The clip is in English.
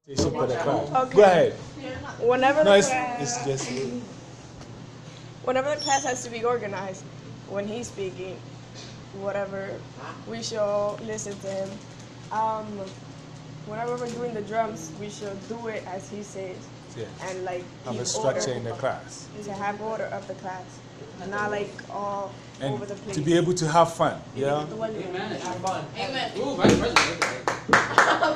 For the class. Okay. Go ahead. Whenever No, the it's class, just whenever the class has to be organized, when he's speaking, whatever, we should all listen to him. Um, whenever we're doing the drums, we should do it as he says, yeah. and like Have a keep structure order, in the class. to have order of the class, not like all And over the place. to be able to have fun. Yeah. Amen. Amen. Ooh, vice president.